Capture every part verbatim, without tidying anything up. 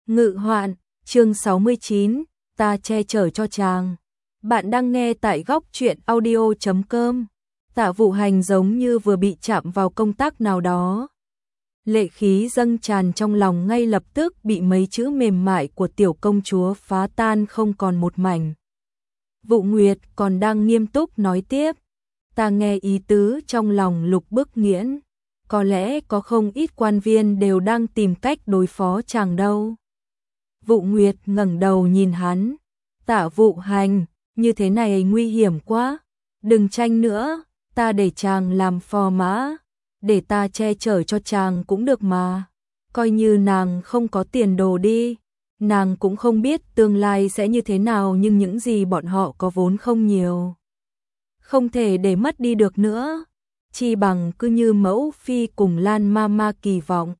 Ngự hoạn, chương sáu mươi chín, ta che chở cho chàng. Bạn đang nghe tại góc truyện audio chấm com. Tạ Vũ Hành giống như vừa bị chạm vào công tắc nào đó. Lệ khí dâng tràn trong lòng ngay lập tức bị mấy chữ mềm mại của tiểu công chúa phá tan không còn một mảnh. Vũ Nguyệt còn đang nghiêm túc nói tiếp. Ta nghe ý tứ trong lòng Lục Bức Nghiễn. Có lẽ có không ít quan viên đều đang tìm cách đối phó chàng đâu. Vũ Nguyệt ngẩng đầu nhìn hắn. Tạ Vũ Hành, như thế này nguy hiểm quá. Đừng tranh nữa, ta để chàng làm phò mã. Để ta che chở cho chàng cũng được mà. Coi như nàng không có tiền đồ đi. Nàng cũng không biết tương lai sẽ như thế nào, nhưng những gì bọn họ có vốn không nhiều. Không thể để mất đi được nữa. Chi bằng cứ như mẫu phi cùng Lan Mama kỳ vọng.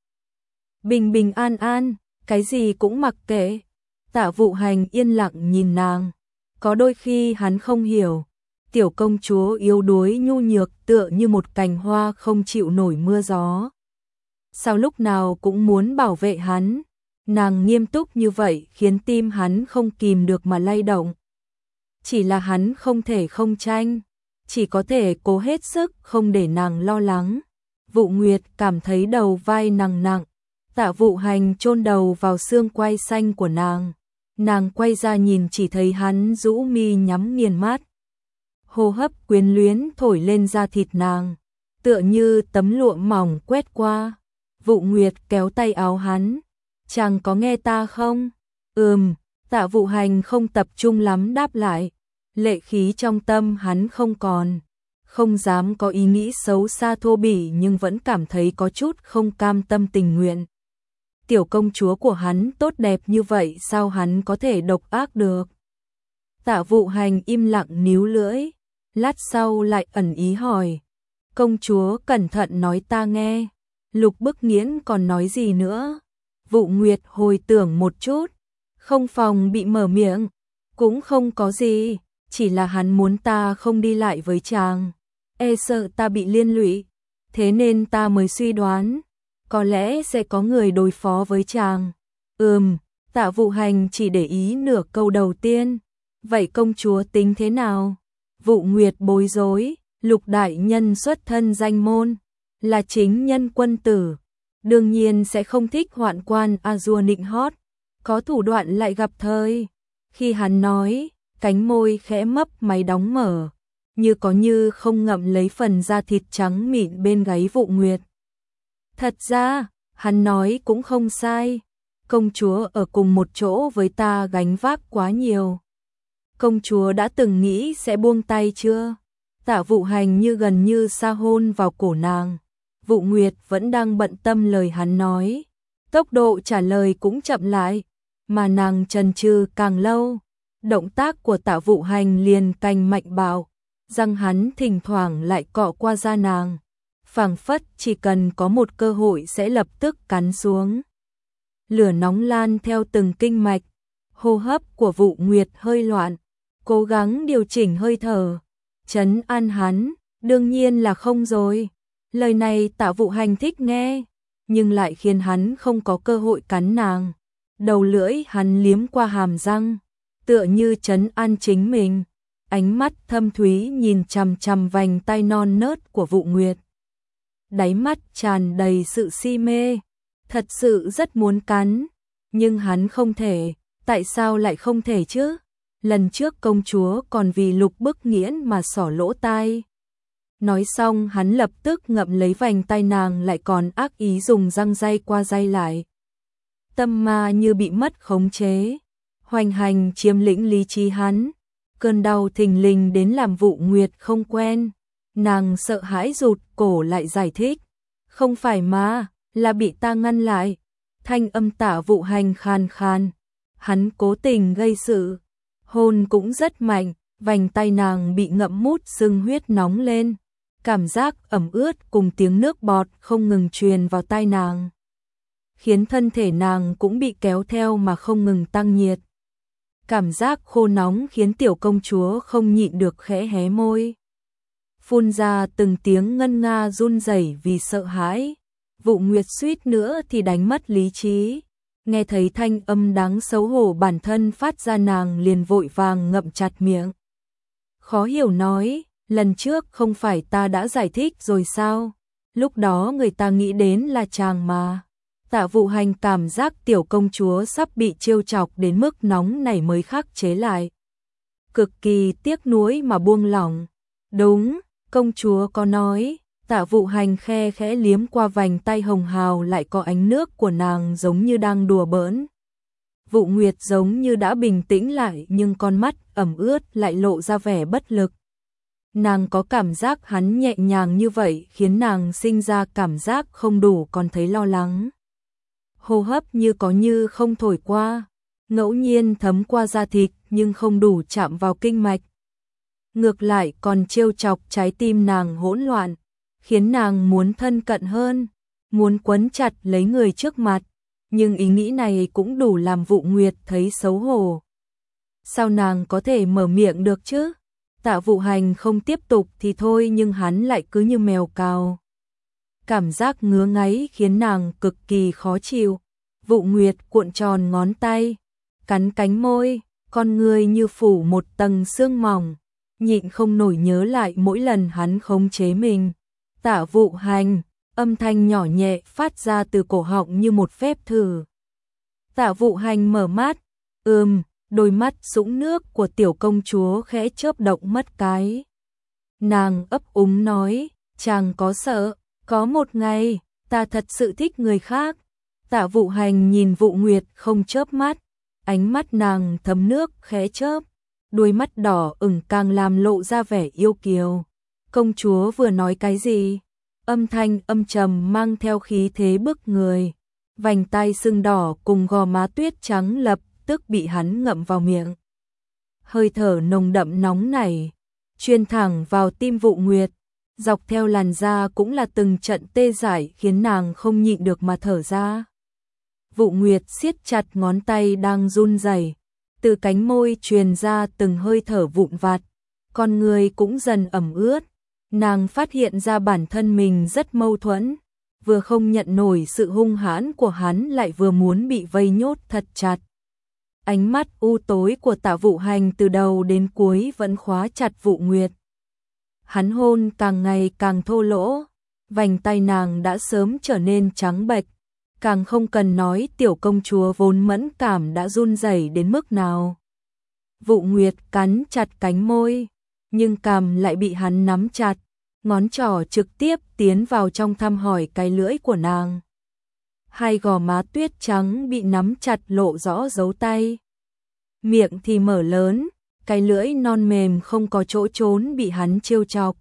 Bình bình an an, cái gì cũng mặc kệ. Tạ Vũ Hành yên lặng nhìn nàng. Có đôi khi hắn không hiểu. Tiểu công chúa yếu đuối nhu nhược tựa như một cành hoa không chịu nổi mưa gió. Sao lúc nào cũng muốn bảo vệ hắn. Nàng nghiêm túc như vậy khiến tim hắn không kìm được mà lay động. Chỉ là hắn không thể không tranh. Chỉ có thể cố hết sức không để nàng lo lắng. Vũ Nguyệt cảm thấy đầu vai nặng nặng. Tạ Vũ Hành chôn đầu vào xương quai xanh của nàng. Nàng quay ra nhìn chỉ thấy hắn rũ mi nhắm nghiền mắt. Hô hấp quyến luyến thổi lên da thịt nàng. Tựa như tấm lụa mỏng quét qua. Vũ Nguyệt kéo tay áo hắn. Chàng có nghe ta không? Ừm, Tạ Vũ Hành không tập trung lắm đáp lại. Lệ khí trong tâm hắn không còn. Không dám có ý nghĩ xấu xa thô bỉ, nhưng vẫn cảm thấy có chút không cam tâm tình nguyện. Tiểu công chúa của hắn tốt đẹp như vậy, sao hắn có thể độc ác được? Tạ Vũ Hành im lặng níu lưỡi. Lát sau lại ẩn ý hỏi. Công chúa cẩn thận nói ta nghe. Lục Bức Nghiễn còn nói gì nữa? Vũ Nguyệt hồi tưởng một chút. Không phòng bị mở miệng. Cũng không có gì. Chỉ là hắn muốn ta không đi lại với chàng. E sợ ta bị liên lụy. Thế nên ta mới suy đoán. Có lẽ sẽ có người đối phó với chàng. Ừm, Tạ Vũ Hành chỉ để ý nửa câu đầu tiên. Vậy công chúa tính thế nào? Vũ Nguyệt bối rối. Lục đại nhân xuất thân danh môn. Là chính nhân quân tử. Đương nhiên sẽ không thích hoạn quan A-dua nịnh hót. Có thủ đoạn lại gặp thời. Khi hắn nói, cánh môi khẽ mấp máy đóng mở. Như có như không ngậm lấy phần da thịt trắng mịn bên gáy Vũ Nguyệt. Thật ra, hắn nói cũng không sai. Công chúa ở cùng một chỗ với ta gánh vác quá nhiều. Công chúa đã từng nghĩ sẽ buông tay chưa? Tạ Vũ Hành như gần như sa hôn vào cổ nàng. Vũ Nguyệt vẫn đang bận tâm lời hắn nói. Tốc độ trả lời cũng chậm lại. Mà nàng chần chừ càng lâu. Động tác của Tạ Vũ Hành liền canh mạnh bạo. Răng hắn thỉnh thoảng lại cọ qua da nàng. Phảng phất chỉ cần có một cơ hội sẽ lập tức cắn xuống. Lửa nóng lan theo từng kinh mạch. Hô hấp của Vũ Nguyệt hơi loạn. Cố gắng điều chỉnh hơi thở. Trấn an hắn, đương nhiên là không rồi. Lời này Tạ Vũ Hành thích nghe, nhưng lại khiến hắn không có cơ hội cắn nàng. Đầu lưỡi hắn liếm qua hàm răng, tựa như trấn an chính mình. Ánh mắt thâm thúy nhìn chằm chằm vành tai non nớt của Vũ Nguyệt. Đáy mắt tràn đầy sự si mê, thật sự rất muốn cắn, nhưng hắn không thể. Tại sao lại không thể chứ? Lần trước công chúa còn vì Lục Bức Nghiễn mà xỏ lỗ tai. Nói xong hắn lập tức ngậm lấy vành tai nàng, lại còn ác ý dùng răng day qua day lại. Tâm ma như bị mất khống chế, hoành hành chiếm lĩnh lý trí hắn. Cơn đau thình lình đến làm Vũ Nguyệt không quen. Nàng sợ hãi rụt cổ lại giải thích. Không phải mà, là bị ta ngăn lại. Thanh âm Tạ Vũ Hành khàn khàn. Hắn cố tình gây sự. Hôn cũng rất mạnh, vành tay nàng bị ngậm mút sưng huyết nóng lên. Cảm giác ẩm ướt cùng tiếng nước bọt không ngừng truyền vào tai nàng. Khiến thân thể nàng cũng bị kéo theo mà không ngừng tăng nhiệt. Cảm giác khô nóng khiến tiểu công chúa không nhịn được khẽ hé môi. Phun ra từng tiếng ngân nga run rẩy vì sợ hãi. Vũ Nguyệt suýt nữa thì đánh mất lý trí. Nghe thấy thanh âm đáng xấu hổ bản thân phát ra, nàng liền vội vàng ngậm chặt miệng. Khó hiểu nói, lần trước không phải ta đã giải thích rồi sao? Lúc đó người ta nghĩ đến là chàng mà. Tạ Vụ Hành cảm giác tiểu công chúa sắp bị trêu chọc đến mức nóng nảy mới khắc chế lại. Cực kỳ tiếc nuối mà buông lỏng. Đúng, công chúa có nói. Tạ Vụ Hành khe khẽ liếm qua vành tay hồng hào, lại có ánh nước của nàng giống như đang đùa bỡn. Vụ Nguyệt giống như đã bình tĩnh lại, nhưng con mắt ẩm ướt lại lộ ra vẻ bất lực. Nàng có cảm giác hắn nhẹ nhàng như vậy khiến nàng sinh ra cảm giác không đủ, còn thấy lo lắng. Hô hấp như có như không thổi qua, ngẫu nhiên thấm qua da thịt nhưng không đủ chạm vào kinh mạch. Ngược lại còn trêu chọc trái tim nàng hỗn loạn, khiến nàng muốn thân cận hơn, muốn quấn chặt lấy người trước mặt, nhưng ý nghĩ này cũng đủ làm Vụ Nguyệt thấy xấu hổ. Sao nàng có thể mở miệng được chứ? Tạ Vụ Hành không tiếp tục thì thôi, nhưng hắn lại cứ như mèo cào. Cảm giác ngứa ngáy khiến nàng cực kỳ khó chịu. Vụ Nguyệt cuộn tròn ngón tay, cắn cánh môi, con người như phủ một tầng sương mỏng, nhịn không nổi nhớ lại mỗi lần hắn khống chế mình. Tạ Vụ Hành, âm thanh nhỏ nhẹ phát ra từ cổ họng như một phép thử. Tạ Vụ Hành mở mắt, ừm, đôi mắt sũng nước của tiểu công chúa khẽ chớp động mất cái. Nàng ấp úng nói, chàng có sợ, có một ngày, ta thật sự thích người khác. Tạ Vụ Hành nhìn Vụ Nguyệt không chớp mắt, ánh mắt nàng thấm nước khẽ chớp, đôi mắt đỏ ửng càng làm lộ ra vẻ yêu kiều. Công chúa vừa nói cái gì? Âm thanh âm trầm mang theo khí thế bức người. Vành tai sưng đỏ cùng gò má tuyết trắng lập tức bị hắn ngậm vào miệng. Hơi thở nồng đậm nóng nảy, truyền thẳng vào tim Vụ Nguyệt, dọc theo làn da cũng là từng trận tê dại khiến nàng không nhịn được mà thở ra. Vụ Nguyệt siết chặt ngón tay đang run rẩy, từ cánh môi truyền ra từng hơi thở vụn vặt, con người cũng dần ẩm ướt. Nàng phát hiện ra bản thân mình rất mâu thuẫn, vừa không nhận nổi sự hung hãn của hắn lại vừa muốn bị vây nhốt thật chặt. Ánh mắt u tối của Tạ Vụ Hành từ đầu đến cuối vẫn khóa chặt Vụ Nguyệt. Hắn hôn càng ngày càng thô lỗ, vành tay nàng đã sớm trở nên trắng bệch, càng không cần nói tiểu công chúa vốn mẫn cảm đã run rẩy đến mức nào. Vụ Nguyệt cắn chặt cánh môi, nhưng cằm lại bị hắn nắm chặt, ngón trỏ trực tiếp tiến vào trong thăm hỏi cái lưỡi của nàng. Hai gò má tuyết trắng bị nắm chặt lộ rõ dấu tay. Miệng thì mở lớn, cái lưỡi non mềm không có chỗ trốn bị hắn trêu chọc.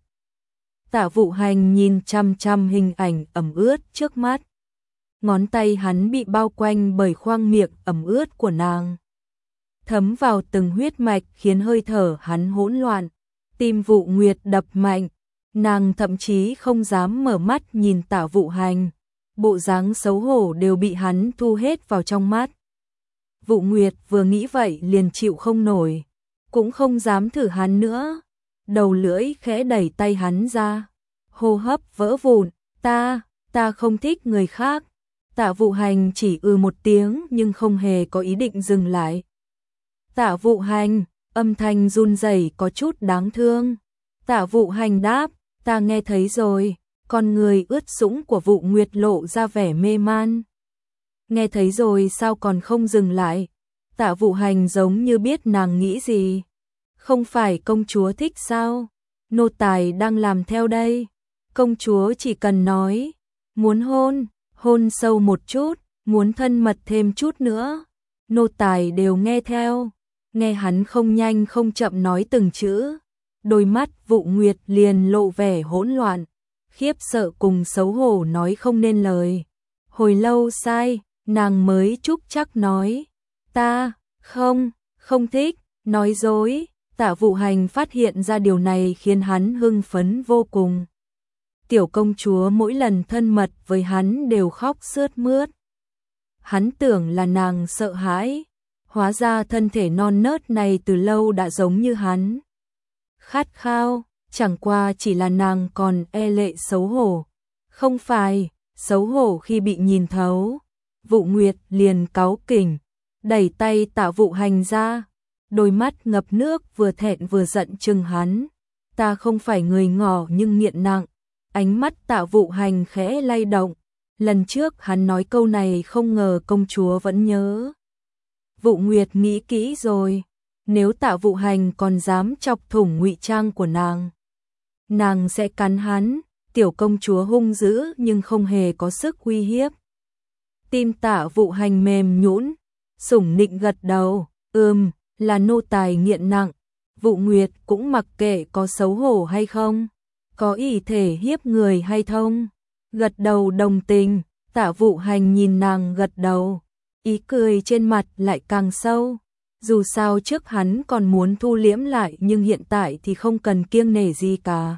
Tạ Vụ Hành nhìn chăm chăm hình ảnh ẩm ướt trước mắt. Ngón tay hắn bị bao quanh bởi khoang miệng ẩm ướt của nàng, thấm vào từng huyết mạch khiến hơi thở hắn hỗn loạn. Tim Vụ Nguyệt đập mạnh, nàng thậm chí không dám mở mắt nhìn Tạ Vụ Hành, bộ dáng xấu hổ đều bị hắn thu hết vào trong mắt. Vụ Nguyệt vừa nghĩ vậy liền chịu không nổi, cũng không dám thử hắn nữa, đầu lưỡi khẽ đẩy tay hắn ra, hô hấp vỡ vụn, ta, ta không thích người khác. Tạ Vụ Hành chỉ ư một tiếng nhưng không hề có ý định dừng lại. Tạ Vụ Hành, âm thanh run rẩy có chút đáng thương. Tạ Vụ Hành đáp, ta nghe thấy rồi. Con người ướt sũng của Vụ Nguyệt lộ ra vẻ mê man. Nghe thấy rồi sao còn không dừng lại? Tạ Vụ Hành giống như biết nàng nghĩ gì. Không phải công chúa thích sao? Nô tài đang làm theo đây. Công chúa chỉ cần nói, muốn hôn, hôn sâu một chút, muốn thân mật thêm chút nữa, nô tài đều nghe theo. Nghe hắn không nhanh không chậm nói từng chữ, đôi mắt Vụ Nguyệt liền lộ vẻ hỗn loạn, khiếp sợ cùng xấu hổ nói không nên lời. Hồi lâu sai, nàng mới chúc chắc nói, ta, không, không thích, nói dối. Tạ Vụ Hành phát hiện ra điều này khiến hắn hưng phấn vô cùng. Tiểu công chúa mỗi lần thân mật với hắn đều khóc sướt mướt. Hắn tưởng là nàng sợ hãi, hóa ra thân thể non nớt này từ lâu đã giống như hắn. Khát khao, chẳng qua chỉ là nàng còn e lệ xấu hổ. Không phải, xấu hổ khi bị nhìn thấu. Vụ Nguyệt liền cáu kỉnh, đẩy tay Tạ Vụ Hành ra, đôi mắt ngập nước vừa thẹn vừa giận chừng hắn. Ta không phải người ngỏ nhưng nghiện nặng. Ánh mắt Tạ Vụ Hành khẽ lay động. Lần trước hắn nói câu này không ngờ công chúa vẫn nhớ. Vụ Nguyệt nghĩ kỹ rồi, nếu Tạ Vụ Hành còn dám chọc thủng ngụy trang của nàng, nàng sẽ cắn hắn. Tiểu công chúa hung dữ nhưng không hề có sức uy hiếp. Tim Tạ Vụ Hành mềm nhũn, sủng nịnh gật đầu, ừm, là nô tài nghiện nặng. Vụ Nguyệt cũng mặc kệ có xấu hổ hay không, có ý thể hiếp người hay không. Gật đầu đồng tình, Tạ Vụ Hành nhìn nàng gật đầu, ý cười trên mặt lại càng sâu. Dù sao trước hắn còn muốn thu liễm lại nhưng hiện tại thì không cần kiêng nể gì cả.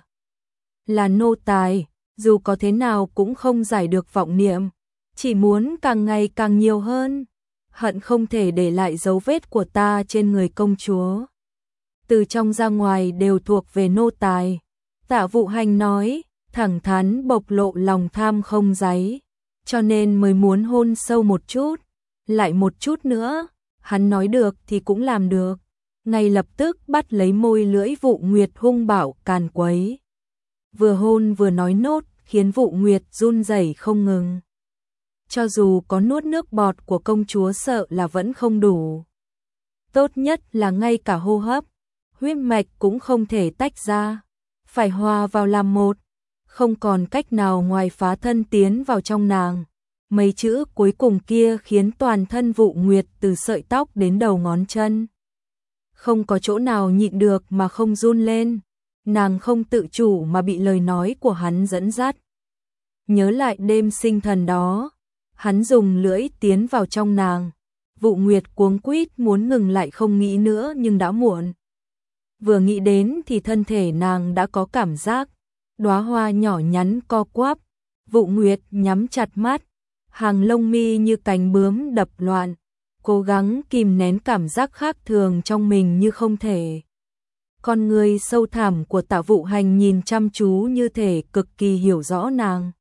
Là nô tài, dù có thế nào cũng không giải được vọng niệm, chỉ muốn càng ngày càng nhiều hơn, hận không thể để lại dấu vết của ta trên người công chúa. Từ trong ra ngoài đều thuộc về nô tài. Tạ Vụ Hành nói, thẳng thắn bộc lộ lòng tham không đáy, cho nên mới muốn hôn sâu một chút, lại một chút nữa. Hắn nói được thì cũng làm được, ngay lập tức bắt lấy môi lưỡi Vụ Nguyệt hung bạo càn quấy. Vừa hôn vừa nói nốt, khiến Vụ Nguyệt run rẩy không ngừng. Cho dù có nuốt nước bọt của công chúa sợ là vẫn không đủ. Tốt nhất là ngay cả hô hấp, huyết mạch cũng không thể tách ra, phải hòa vào làm một, không còn cách nào ngoài phá thân tiến vào trong nàng. Mấy chữ cuối cùng kia khiến toàn thân Vụ Nguyệt từ sợi tóc đến đầu ngón chân, không có chỗ nào nhịn được mà không run lên. Nàng không tự chủ mà bị lời nói của hắn dẫn dắt. Nhớ lại đêm sinh thần đó, hắn dùng lưỡi tiến vào trong nàng. Vụ Nguyệt cuống quýt muốn ngừng lại không nghĩ nữa nhưng đã muộn. Vừa nghĩ đến thì thân thể nàng đã có cảm giác, đóa hoa nhỏ nhắn co quắp. Vụ Nguyệt nhắm chặt mắt, hàng lông mi như cánh bướm đập loạn, cố gắng kìm nén cảm giác khác thường trong mình như không thể. Con người sâu thẳm của Tạ Vụ Hành nhìn chăm chú như thể cực kỳ hiểu rõ nàng.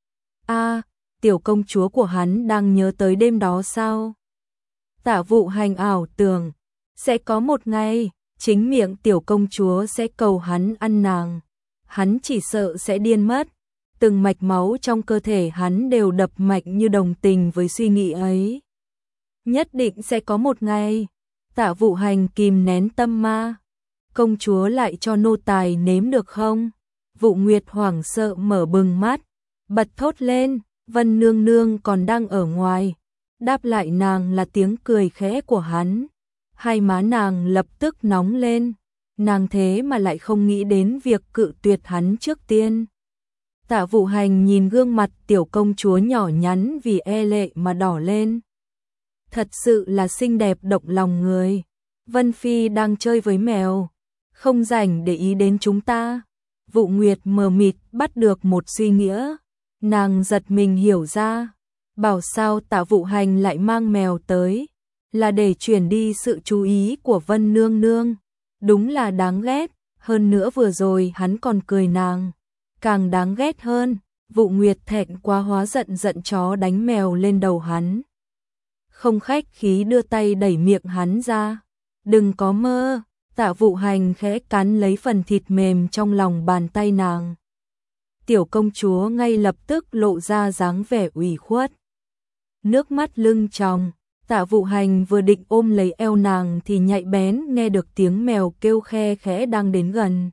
A, à, tiểu công chúa của hắn đang nhớ tới đêm đó sao? Tạ Vụ Hành ảo tưởng, sẽ có một ngày, chính miệng tiểu công chúa sẽ cầu hắn ăn nàng. Hắn chỉ sợ sẽ điên mất. Từng mạch máu trong cơ thể hắn đều đập mạnh như đồng tình với suy nghĩ ấy. Nhất định sẽ có một ngày. Tạ Vụ Hành kìm nén tâm ma. Công chúa lại cho nô tài nếm được không? Vụ Nguyệt hoảng sợ mở bừng mắt, bật thốt lên, Vân nương nương còn đang ở ngoài. Đáp lại nàng là tiếng cười khẽ của hắn. Hai má nàng lập tức nóng lên, nàng thế mà lại không nghĩ đến việc cự tuyệt hắn trước tiên. Tạ Vụ Hành nhìn gương mặt tiểu công chúa nhỏ nhắn vì e lệ mà đỏ lên. Thật sự là xinh đẹp động lòng người. Vân Phi đang chơi với mèo, không rảnh để ý đến chúng ta. Vụ Nguyệt mờ mịt bắt được một suy nghĩa, nàng giật mình hiểu ra, bảo sao Tạ Vụ Hành lại mang mèo tới, là để chuyển đi sự chú ý của Vân nương nương. Đúng là đáng ghét, hơn nữa vừa rồi hắn còn cười nàng, càng đáng ghét hơn. Vụ Nguyệt thẹn quá hóa giận giận chó đánh mèo lên đầu hắn, không khách khí đưa tay đẩy miệng hắn ra. Đừng có mơ. Tạ Vụ Hành khẽ cắn lấy phần thịt mềm trong lòng bàn tay nàng. Tiểu công chúa ngay lập tức lộ ra dáng vẻ ủy khuất, nước mắt lưng tròng. Tạ Vụ Hành vừa định ôm lấy eo nàng thì nhạy bén nghe được tiếng mèo kêu khe khẽ đang đến gần.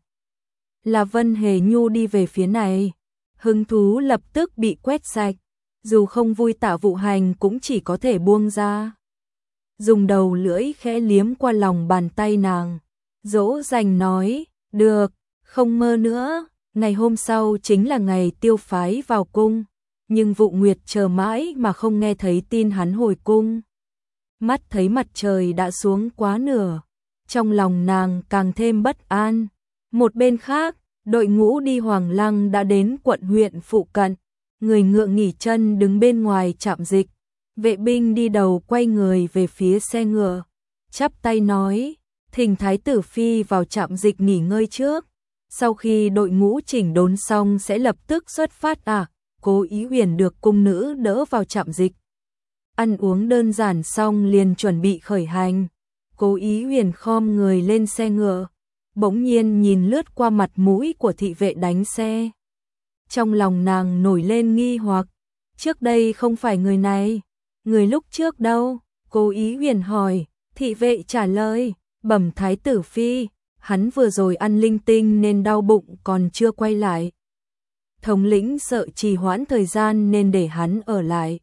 Là Vân Hề Nhu đi về phía này. Hứng thú lập tức bị quét sạch, dù không vui Tạ Vụ Hành cũng chỉ có thể buông ra, dùng đầu lưỡi khẽ liếm qua lòng bàn tay nàng, dỗ dành nói, được, không mơ nữa. Ngày hôm sau chính là ngày Tiêu phái vào cung, nhưng Vụ Nguyệt chờ mãi mà không nghe thấy tin hắn hồi cung. Mắt thấy mặt trời đã xuống quá nửa, trong lòng nàng càng thêm bất an. Một bên khác, đội ngũ đi Hoàng Lăng đã đến quận huyện phụ cận, người ngựa nghỉ chân đứng bên ngoài trạm dịch. Vệ binh đi đầu quay người về phía xe ngựa, chắp tay nói, thỉnh Thái tử Phi vào trạm dịch nghỉ ngơi trước, sau khi đội ngũ chỉnh đốn xong sẽ lập tức xuất phát. À, Cố Ý Huyền được cung nữ đỡ vào trạm dịch. Ăn uống đơn giản xong liền chuẩn bị khởi hành. Cố Ý Huyền khom người lên xe ngựa, bỗng nhiên nhìn lướt qua mặt mũi của thị vệ đánh xe. Trong lòng nàng nổi lên nghi hoặc, trước đây không phải người này, người lúc trước đâu? Cố Ý Huyền hỏi, thị vệ trả lời, bẩm thái tử phi, hắn vừa rồi ăn linh tinh nên đau bụng còn chưa quay lại. Thống lĩnh sợ trì hoãn thời gian nên để hắn ở lại.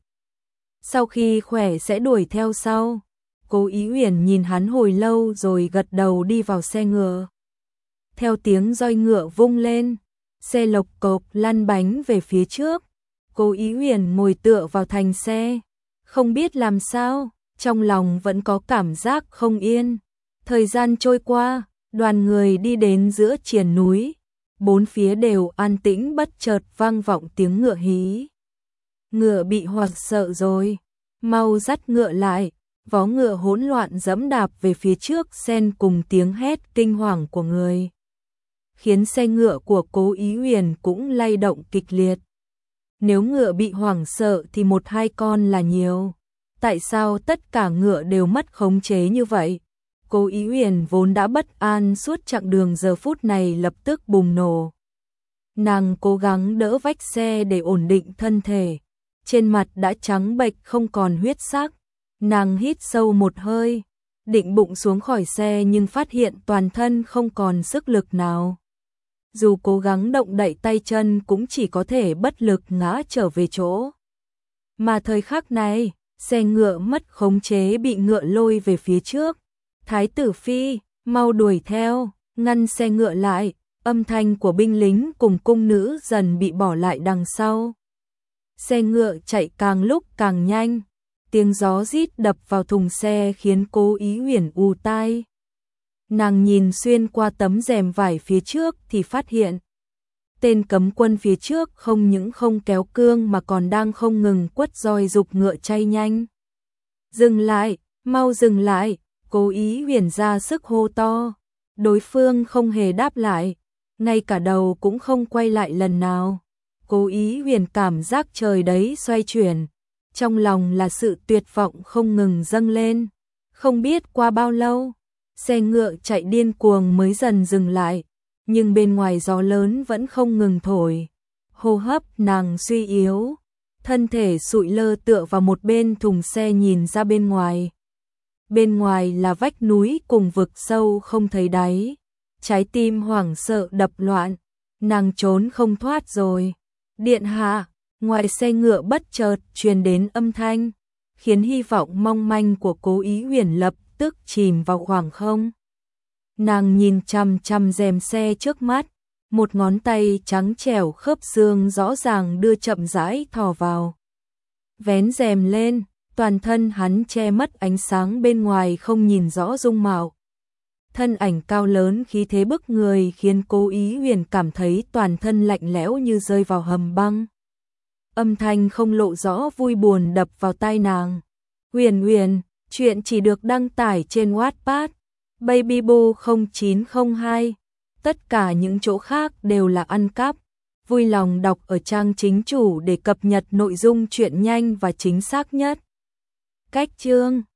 Sau khi khỏe sẽ đuổi theo sau. Cố Ý Huyền nhìn hắn hồi lâu rồi gật đầu đi vào xe ngựa. Theo tiếng roi ngựa vung lên, xe lộc cộc lăn bánh về phía trước. Cố Ý Huyền ngồi tựa vào thành xe, không biết làm sao, trong lòng vẫn có cảm giác không yên. Thời gian trôi qua, đoàn người đi đến giữa triền núi, bốn phía đều an tĩnh, bất chợt vang vọng tiếng ngựa hí. Ngựa bị hoảng sợ rồi, mau dắt ngựa lại. Vó ngựa hỗn loạn giẫm đạp về phía trước xen cùng tiếng hét kinh hoàng của người, khiến xe ngựa của Cố Ý Huyền cũng lay động kịch liệt. Nếu ngựa bị hoảng sợ thì một hai con là nhiều, tại sao tất cả ngựa đều mất khống chế như vậy? Cố Ý Huyền vốn đã bất an suốt chặng đường giờ phút này lập tức bùng nổ. Nàng cố gắng đỡ vách xe để ổn định thân thể, trên mặt đã trắng bệch không còn huyết sắc. Nàng hít sâu một hơi, định bụng xuống khỏi xe nhưng phát hiện toàn thân không còn sức lực nào. Dù cố gắng động đậy tay chân cũng chỉ có thể bất lực ngã trở về chỗ. Mà thời khắc này, xe ngựa mất khống chế bị ngựa lôi về phía trước. Thái tử phi, mau đuổi theo, ngăn xe ngựa lại, âm thanh của binh lính cùng cung nữ dần bị bỏ lại đằng sau. Xe ngựa chạy càng lúc càng nhanh. Tiếng gió rít đập vào thùng xe khiến Cố Ý Huyền ù tai. Nàng nhìn xuyên qua tấm rèm vải phía trước thì phát hiện tên cấm quân phía trước không những không kéo cương mà còn đang không ngừng quất roi giục ngựa chạy nhanh. Dừng lại, mau dừng lại, Cố Ý Huyền ra sức hô to. Đối phương không hề đáp lại, ngay cả đầu cũng không quay lại lần nào. Cố Ý Huyền cảm giác trời đấy xoay chuyển. Trong lòng là sự tuyệt vọng không ngừng dâng lên. Không biết qua bao lâu, xe ngựa chạy điên cuồng mới dần dừng lại, nhưng bên ngoài gió lớn vẫn không ngừng thổi. Hô hấp nàng suy yếu, thân thể sụi lơ tựa vào một bên thùng xe nhìn ra bên ngoài. Bên ngoài là vách núi cùng vực sâu không thấy đáy. Trái tim hoảng sợ đập loạn, nàng trốn không thoát rồi. Điện hạ, ngoài xe ngựa bất chợt truyền đến âm thanh, khiến hy vọng mong manh của Cố Ý Huyền lập tức chìm vào khoảng không. Nàng nhìn chằm chằm rèm xe trước mắt, một ngón tay trắng trẻo khớp xương rõ ràng đưa chậm rãi thò vào. Vén rèm lên, toàn thân hắn che mất ánh sáng bên ngoài không nhìn rõ dung mạo. Thân ảnh cao lớn khí thế bức người khiến Cố Ý Huyền cảm thấy toàn thân lạnh lẽo như rơi vào hầm băng. Âm thanh không lộ rõ vui buồn đập vào tai nàng. Huyền Huyền, chuyện chỉ được đăng tải trên Wattpad, Babyboo không chín không hai. Tất cả những chỗ khác đều là ăn cắp. Vui lòng đọc ở trang chính chủ để cập nhật nội dung truyện nhanh và chính xác nhất. Cách chương